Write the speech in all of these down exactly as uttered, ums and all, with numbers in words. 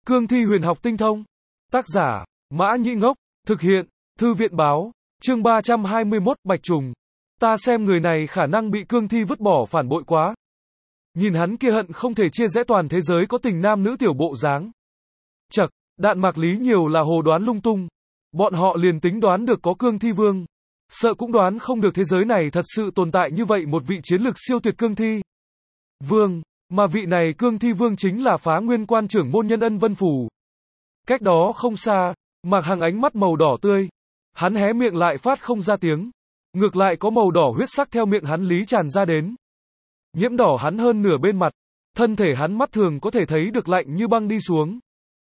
Cương thi huyền học tinh thông. Tác giả, Mã Nhĩ Ngốc. Thực hiện, Thư viện báo. Chương ba trăm hai mươi mốt, Bạch Trùng. Ta xem người này khả năng bị cương thi vứt bỏ phản bội quá. Nhìn hắn kia hận không thể chia rẽ toàn thế giới có tình nam nữ tiểu bộ dáng. Chậc, Đạn Mạc Lý nhiều là hồ đoán lung tung. Bọn họ liền tính đoán được có cương thi vương. Sợ cũng đoán không được thế giới này thật sự tồn tại như vậy một vị chiến lực siêu tuyệt cương thi vương, mà vị này cương thi vương chính là Phá Nguyên quan trưởng môn Nhân Ân Vân Phù. Cách đó không xa, Mạc Hằng ánh mắt màu đỏ tươi. Hắn hé miệng lại phát không ra tiếng. Ngược lại có màu đỏ huyết sắc theo miệng hắn lý tràn ra đến. Nhiễm đỏ hắn hơn nửa bên mặt. Thân thể hắn mắt thường có thể thấy được lạnh như băng đi xuống.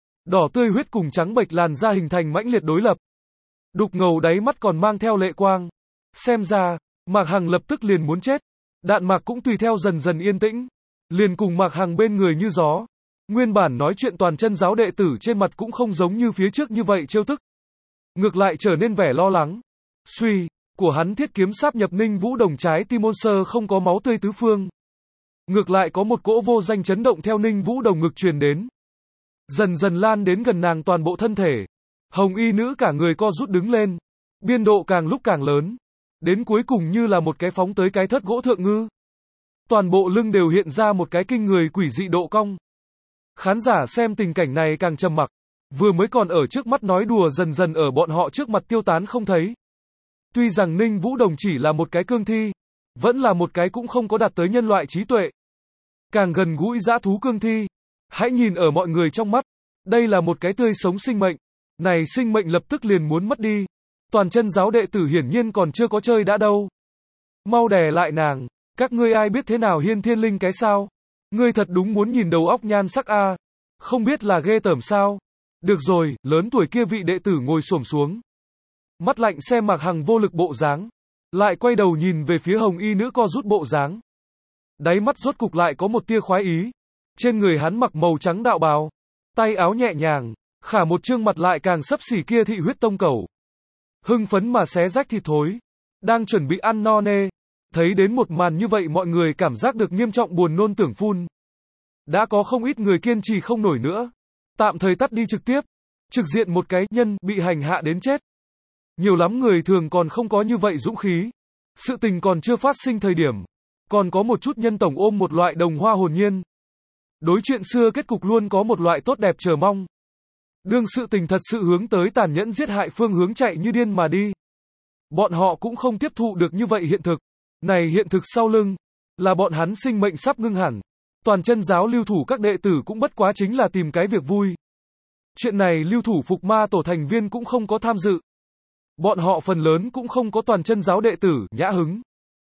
Đỏ tươi huyết cùng trắng bệch làn da hình thành mãnh liệt đối lập. Đục ngầu đáy mắt còn mang theo lệ quang. Xem ra, Mạc Hằng lập tức liền muốn chết. Đạn Mạc cũng tùy theo dần dần yên tĩnh. Liền cùng Mạc Hằng bên người như gió. Nguyên bản nói chuyện toàn chân giáo đệ tử trên mặt cũng không giống như phía trước như vậy trêu tức. Ngược lại trở nên vẻ lo lắng. Suy, của hắn thiết kiếm sáp nhập Ninh Vũ Đồng trái tim môn sơ không có máu tươi tứ phương. Ngược lại có một cỗ vô danh chấn động theo Ninh Vũ Đồng ngực truyền đến. Dần dần lan đến gần nàng toàn bộ thân thể. Hồng y nữ cả người co rút đứng lên. Biên độ càng lúc càng lớn. Đến cuối cùng như là một cái phóng tới cái thất gỗ thượng ngư. Toàn bộ lưng đều hiện ra một cái kinh người quỷ dị độ cong. Khán giả xem tình cảnh này càng trầm mặc. Vừa mới còn ở trước mắt nói đùa dần dần ở bọn họ trước mặt tiêu tán không thấy. Tuy rằng Ninh Vũ Đồng chỉ là một cái cương thi, vẫn là một cái cũng không có đạt tới nhân loại trí tuệ. Càng gần gũi dã thú cương thi. Hãy nhìn ở mọi người trong mắt. Đây là một cái tươi sống sinh mệnh. Này sinh mệnh lập tức liền muốn mất đi. Toàn chân giáo đệ tử hiển nhiên còn chưa có chơi đã đâu. Mau đè lại nàng. Các ngươi ai biết thế nào hiên thiên linh cái sao? Ngươi thật đúng muốn nhìn đầu óc nhan sắc a. À. Không biết là ghê tởm sao? Được rồi, lớn tuổi kia vị đệ tử ngồi xổm xuống. Mắt lạnh xem Mạc Hằng vô lực bộ dáng. Lại quay đầu nhìn về phía hồng y nữ co rút bộ dáng. Đáy mắt rốt cục lại có một tia khoái ý. Trên người hắn mặc màu trắng đạo bào. Tay áo nhẹ nhàng. Khả một trương mặt lại càng xấp xỉ kia thị huyết tông cẩu. Hưng phấn mà xé rách thịt thối. Đang chuẩn bị ăn no nê. Thấy đến một màn như vậy mọi người cảm giác được nghiêm trọng buồn nôn tưởng phun. Đã có không ít người kiên trì không nổi nữa. Tạm thời tắt đi trực tiếp. Trực diện một cái nhân bị hành hạ đến chết. Nhiều lắm người thường còn không có như vậy dũng khí. Sự tình còn chưa phát sinh thời điểm. Còn có một chút nhân tổng ôm một loại đồng hoa hồn nhiên. Đối chuyện xưa kết cục luôn có một loại tốt đẹp chờ mong. Đương sự tình thật sự hướng tới tàn nhẫn giết hại phương hướng chạy như điên mà đi. Bọn họ cũng không tiếp thụ được như vậy hiện thực. Này hiện thực sau lưng. Là bọn hắn sinh mệnh sắp ngưng hẳn. Toàn chân giáo lưu thủ các đệ tử cũng bất quá chính là tìm cái việc vui. Chuyện này lưu thủ Phục Ma tổ thành viên cũng không có tham dự. Bọn họ phần lớn cũng không có toàn chân giáo đệ tử nhã hứng.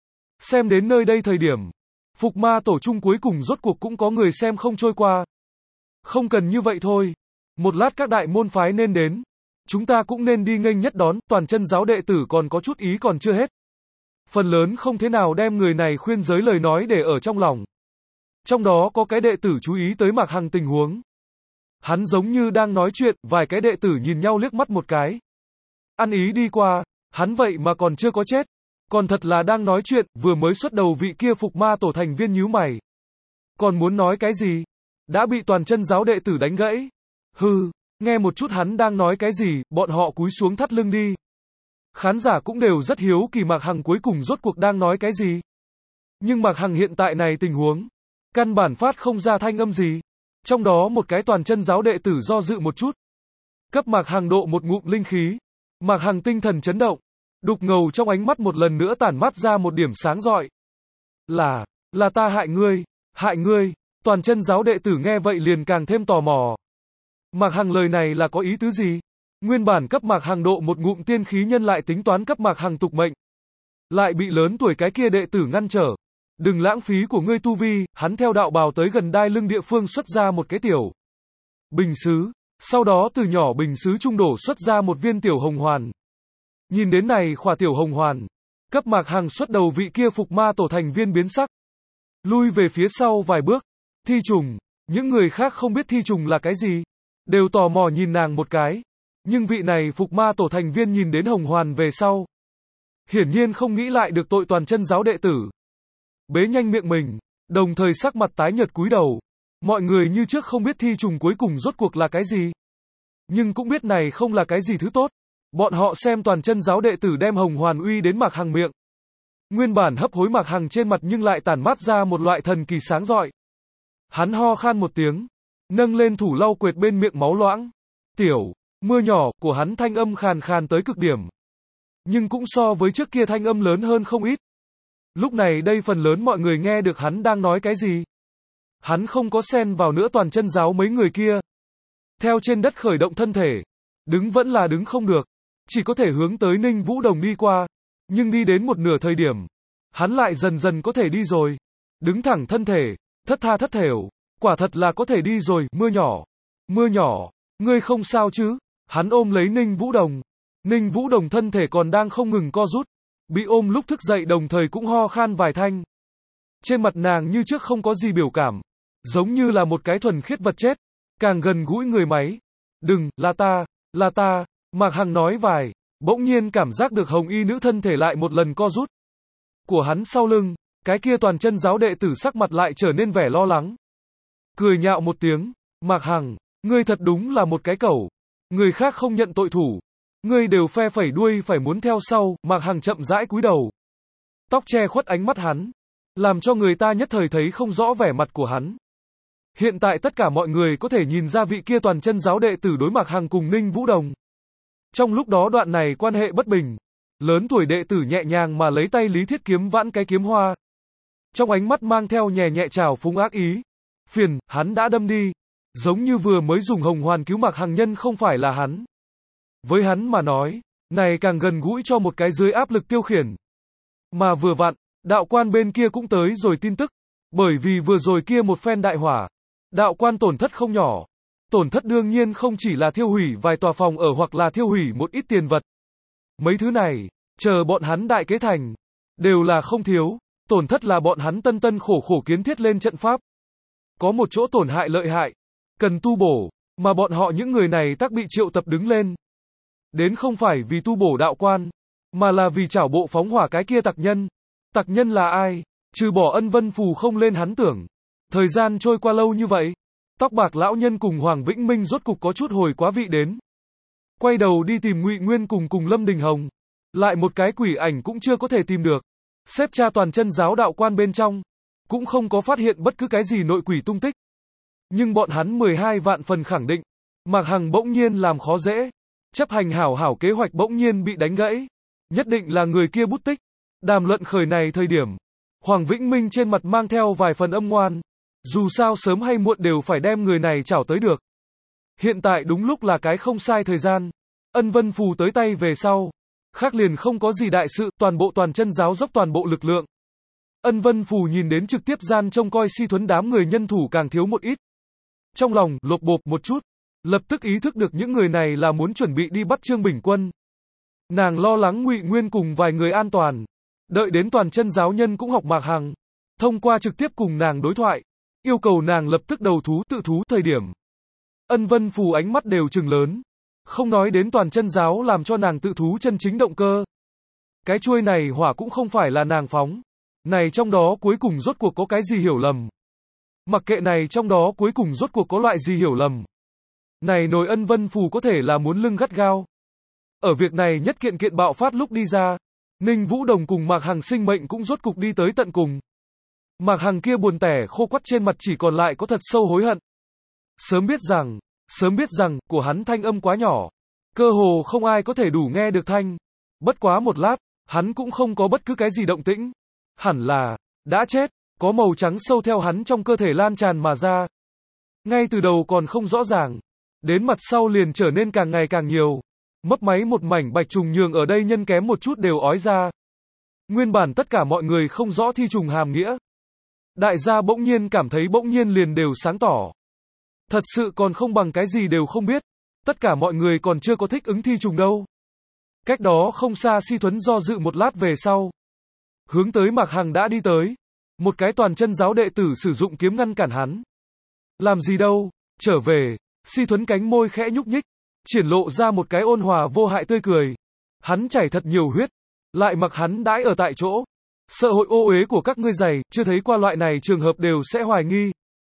Xem đến nơi đây thời điểm. Phục Ma tổ chung cuối cùng rốt cuộc cũng có người xem không trôi qua. Không cần như vậy thôi. Một lát các đại môn phái nên đến. Chúng ta cũng nên đi nghênh nhất đón. Toàn chân giáo đệ tử còn có chút ý còn chưa hết. Phần lớn không thế nào đem người này khuyên giới lời nói để ở trong lòng. Trong đó có cái đệ tử chú ý tới Mạc Hằng tình huống. Hắn giống như đang nói chuyện, vài cái đệ tử nhìn nhau liếc mắt một cái. Ăn ý đi qua, hắn vậy mà còn chưa có chết. Còn thật là đang nói chuyện, vừa mới xuất đầu vị kia Phục Ma tổ thành viên nhíu mày. Còn muốn nói cái gì? Đã bị toàn chân giáo đệ tử đánh gãy. Hừ, nghe một chút hắn đang nói cái gì, bọn họ cúi xuống thắt lưng đi. Khán giả cũng đều rất hiếu kỳ Mạc Hằng cuối cùng rốt cuộc đang nói cái gì. Nhưng Mạc Hằng hiện tại này tình huống, căn bản phát không ra thanh âm gì. Trong đó một cái toàn chân giáo đệ tử do dự một chút. Cấp Mạc Hằng độ một ngụm linh khí. Mạc Hằng tinh thần chấn động. Đục ngầu trong ánh mắt một lần nữa tản mát ra một điểm sáng rọi. Là, là ta hại ngươi, hại ngươi. Toàn chân giáo đệ tử nghe vậy liền càng thêm tò mò. Mạc Hằng lời này là có ý tứ gì? Nguyên bản cấp Mạc Hằng độ một ngụm tiên khí nhân lại tính toán cấp Mạc Hằng tục mệnh. Lại bị lớn tuổi cái kia đệ tử ngăn trở. Đừng lãng phí của ngươi tu vi, hắn theo đạo bào tới gần đai lưng địa phương xuất ra một cái tiểu bình sứ, sau đó từ nhỏ bình sứ trung đổ xuất ra một viên tiểu hồng hoàn. Nhìn đến này khỏa tiểu hồng hoàn, cấp Mạc Hằng xuất đầu vị kia Phục Ma tổ thành viên biến sắc. Lui về phía sau vài bước, thi trùng, những người khác không biết thi trùng là cái gì, đều tò mò nhìn nàng một cái. Nhưng vị này Phục Ma tổ thành viên nhìn đến hồng hoàn về sau. Hiển nhiên không nghĩ lại được tội toàn chân giáo đệ tử. Bế nhanh miệng mình, đồng thời sắc mặt tái nhợt cúi đầu. Mọi người như trước không biết thi trùng cuối cùng rốt cuộc là cái gì. Nhưng cũng biết này không là cái gì thứ tốt. Bọn họ xem toàn chân giáo đệ tử đem hồng hoàn uy đến Mạc Hằng miệng. Nguyên bản hấp hối Mạc Hằng trên mặt nhưng lại tản mát ra một loại thần kỳ sáng rọi. Hắn ho khan một tiếng, nâng lên thủ lau quệt bên miệng máu loãng. Tiểu, mưa nhỏ của hắn thanh âm khàn khàn tới cực điểm. Nhưng cũng so với trước kia thanh âm lớn hơn không ít. Lúc này đây phần lớn mọi người nghe được hắn đang nói cái gì. Hắn không có xen vào nữa toàn chân giáo mấy người kia. Theo trên đất khởi động thân thể. Đứng vẫn là đứng không được. Chỉ có thể hướng tới Ninh Vũ Đồng đi qua. Nhưng đi đến một nửa thời điểm. Hắn lại dần dần có thể đi rồi. Đứng thẳng thân thể. Thất tha thất thểu. Quả thật là có thể đi rồi. Mưa nhỏ. Mưa nhỏ. Ngươi không sao chứ? Hắn ôm lấy Ninh Vũ Đồng. Ninh Vũ Đồng thân thể còn đang không ngừng co rút. Bị ôm lúc thức dậy đồng thời cũng ho khan vài thanh. Trên mặt nàng như trước không có gì biểu cảm. Giống như là một cái thuần khiết vật chết. Càng gần gũi người máy. Đừng, là ta, là ta. Mạc Hằng nói vài. Bỗng nhiên cảm giác được hồng y nữ thân thể lại một lần co rút. Của hắn sau lưng. Cái kia toàn chân giáo đệ tử sắc mặt lại trở nên vẻ lo lắng. Cười nhạo một tiếng. Mạc Hằng, ngươi thật đúng là một cái cẩu. Người khác không nhận tội thủ. Ngươi đều phe phẩy đuôi phải muốn theo sau. Mạc Hằng chậm rãi cúi đầu. Tóc che khuất ánh mắt hắn. Làm cho người ta nhất thời thấy không rõ vẻ mặt của hắn. Hiện tại tất cả mọi người có thể nhìn ra vị kia toàn chân giáo đệ tử đối Mạc Hằng cùng Ninh Vũ Đồng. Trong lúc đó đoạn này quan hệ bất bình. Lớn tuổi đệ tử nhẹ nhàng mà lấy tay Lý Thiết Kiếm vãn cái kiếm hoa. Trong ánh mắt mang theo nhẹ nhẹ trào phúng ác ý. Phiền, hắn đã đâm đi. Giống như vừa mới dùng hồng hoàn cứu Mạc Hằng nhân không phải là hắn. Với hắn mà nói, này càng gần gũi cho một cái dưới áp lực tiêu khiển. Mà vừa vặn, đạo quan bên kia cũng tới rồi tin tức. Bởi vì vừa rồi kia một phen đại hỏa. Đạo quan tổn thất không nhỏ. Tổn thất đương nhiên không chỉ là thiêu hủy vài tòa phòng ở hoặc là thiêu hủy một ít tiền vật. Mấy thứ này, chờ bọn hắn đại kế thành, đều là không thiếu. Tổn thất là bọn hắn tân tân khổ khổ kiến thiết lên trận pháp. Có một chỗ tổn hại lợi hại, cần tu bổ, mà bọn họ những người này tác bị triệu tập đứng lên. Đến không phải vì tu bổ đạo quan, mà là vì chảo bộ phóng hỏa cái kia tặc nhân. Tặc nhân là ai? Trừ bỏ Ân Vân Phù không lên hắn tưởng. Thời gian trôi qua lâu như vậy, tóc bạc lão nhân cùng Hoàng Vĩnh Minh rốt cục có chút hồi quá vị đến. Quay đầu đi tìm Ngụy Nguyên cùng cùng Lâm Đình Hồng. Lại một cái quỷ ảnh cũng chưa có thể tìm được. Xếp tra toàn chân giáo đạo quan bên trong. Cũng không có phát hiện bất cứ cái gì nội quỷ tung tích. Nhưng bọn hắn mười hai vạn phần khẳng định. Mạc Hằng bỗng nhiên làm khó dễ. Chấp hành hảo hảo kế hoạch bỗng nhiên bị đánh gãy. Nhất định là người kia bút tích. Đàm luận khởi này thời điểm. Hoàng Vĩnh Minh trên mặt mang theo vài phần âm ngoan. Dù sao sớm hay muộn đều phải đem người này chảo tới được. Hiện tại đúng lúc là cái không sai thời gian. Ân Vân Phù tới tay về sau. Khác liền không có gì đại sự, toàn bộ toàn chân giáo dốc toàn bộ lực lượng. Ân Vân Phù nhìn đến trực tiếp gian trông coi Si Thuấn đám người nhân thủ càng thiếu một ít. Trong lòng, lộp bộp một chút. Lập tức ý thức được những người này là muốn chuẩn bị đi bắt Trương Bình Quân. Nàng lo lắng Ngụy Nguyên cùng vài người an toàn. Đợi đến toàn chân giáo nhân cũng học Mạc Hằng. Thông qua trực tiếp cùng nàng đối thoại. Yêu cầu nàng lập tức đầu thú tự thú thời điểm. Ân Vân Phù ánh mắt đều trừng lớn. Không nói đến toàn chân giáo làm cho nàng tự thú chân chính động cơ. Cái chuôi này hỏa cũng không phải là nàng phóng. Này trong đó cuối cùng rốt cuộc có cái gì hiểu lầm. Mặc kệ này trong đó cuối cùng rốt cuộc có loại gì hiểu lầm. Này nổi Ân Vân Phù có thể là muốn lưng gắt gao. Ở việc này nhất kiện kiện bạo phát lúc đi ra. Ninh Vũ Đồng cùng Mạc Hằng sinh mệnh cũng rốt cục đi tới tận cùng. Mạc Hằng kia buồn tẻ khô quắt trên mặt chỉ còn lại có thật sâu hối hận. Sớm biết rằng, sớm biết rằng, của hắn thanh âm quá nhỏ. Cơ hồ không ai có thể đủ nghe được thanh. Bất quá một lát, hắn cũng không có bất cứ cái gì động tĩnh. Hẳn là, đã chết, có màu trắng sâu theo hắn trong cơ thể lan tràn mà ra. Ngay từ đầu còn không rõ ràng. Đến mặt sau liền trở nên càng ngày càng nhiều. Mấp máy một mảnh bạch trùng nhường ở đây nhân kém một chút đều ói ra. Nguyên bản tất cả mọi người không rõ thi trùng hàm nghĩa. Đại gia bỗng nhiên cảm thấy bỗng nhiên liền đều sáng tỏ. Thật sự còn không bằng cái gì đều không biết. Tất cả mọi người còn chưa có thích ứng thi trùng đâu. Cách đó không xa Si Thuấn do dự một lát về sau. Hướng tới Mạc Hằng đã đi tới. Một cái toàn chân giáo đệ tử sử dụng kiếm ngăn cản hắn. Làm gì đâu, trở về. Si Thuấn cánh môi khẽ nhúc nhích. Triển lộ ra một cái ôn hòa vô hại tươi cười. Hắn chảy thật nhiều huyết. Lại mặc hắn đãi ở tại chỗ. Sợ hội ô uế của các ngươi dày, chưa thấy qua loại này trường hợp đều sẽ hoài nghi.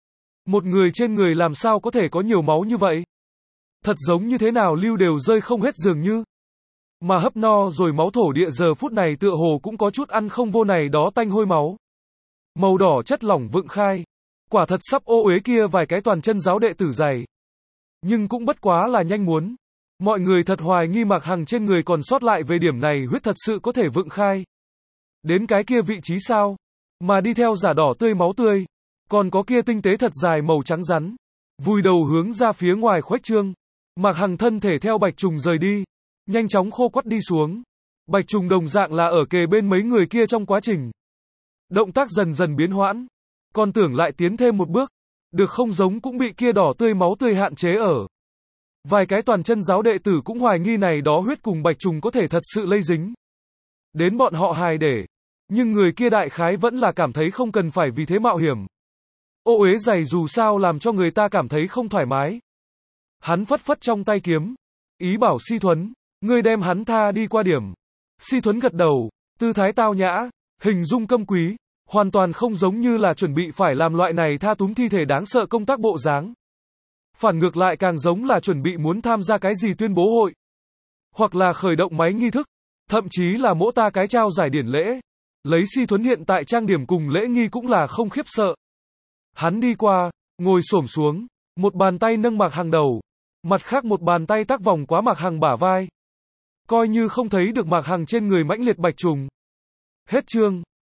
Một người trên người làm sao có thể có nhiều máu như vậy? Thật giống như thế nào lưu đều rơi không hết dường như. Mà hấp no rồi máu thổ địa giờ phút này tựa hồ cũng có chút ăn không vô này đó tanh hôi máu. Màu đỏ chất lỏng vựng khai. Quả thật sắp ô uế kia vài cái toàn chân giáo đệ tử dày. Nhưng cũng bất quá là nhanh muốn. Mọi người thật hoài nghi Mạc Hằng trên người còn sót lại về điểm này huyết thật sự có thể vựng khai. Đến cái kia vị trí sao? Mà đi theo giả đỏ tươi máu tươi. Còn có kia tinh tế thật dài màu trắng rắn. Vùi đầu hướng ra phía ngoài khuếch trương. Mạc Hằng thân thể theo Bạch Trùng rời đi. Nhanh chóng khô quắt đi xuống. Bạch Trùng đồng dạng là ở kề bên mấy người kia trong quá trình. Động tác dần dần biến hoãn. Còn tưởng lại tiến thêm một bước. Được không giống cũng bị kia đỏ tươi máu tươi hạn chế ở. Vài cái toàn chân giáo đệ tử cũng hoài nghi này đó huyết cùng Bạch Trùng có thể thật sự lây dính. Đến bọn họ hài để. Nhưng người kia đại khái vẫn là cảm thấy không cần phải vì thế mạo hiểm. Ô uế dày dù sao làm cho người ta cảm thấy không thoải mái. Hắn phất phất trong tay kiếm. Ý bảo Si Thuấn, ngươi đem hắn tha đi qua điểm. Si Thuấn gật đầu, tư thái tao nhã, hình dung câm quý, hoàn toàn không giống như là chuẩn bị phải làm loại này tha túm thi thể đáng sợ công tác bộ dáng. Phản ngược lại càng giống là chuẩn bị muốn tham gia cái gì tuyên bố hội. Hoặc là khởi động máy nghi thức, thậm chí là mỗ ta cái trao giải điển lễ. Lấy Si Thuấn hiện tại trang điểm cùng lễ nghi cũng là không khiếp sợ. Hắn đi qua, ngồi xổm xuống, một bàn tay nâng Mạc Hằng đầu, mặt khác một bàn tay tác vòng quá Mạc Hằng bả vai. Coi như không thấy được Mạc Hằng trên người mãnh liệt Bạch Trùng. Hết chương.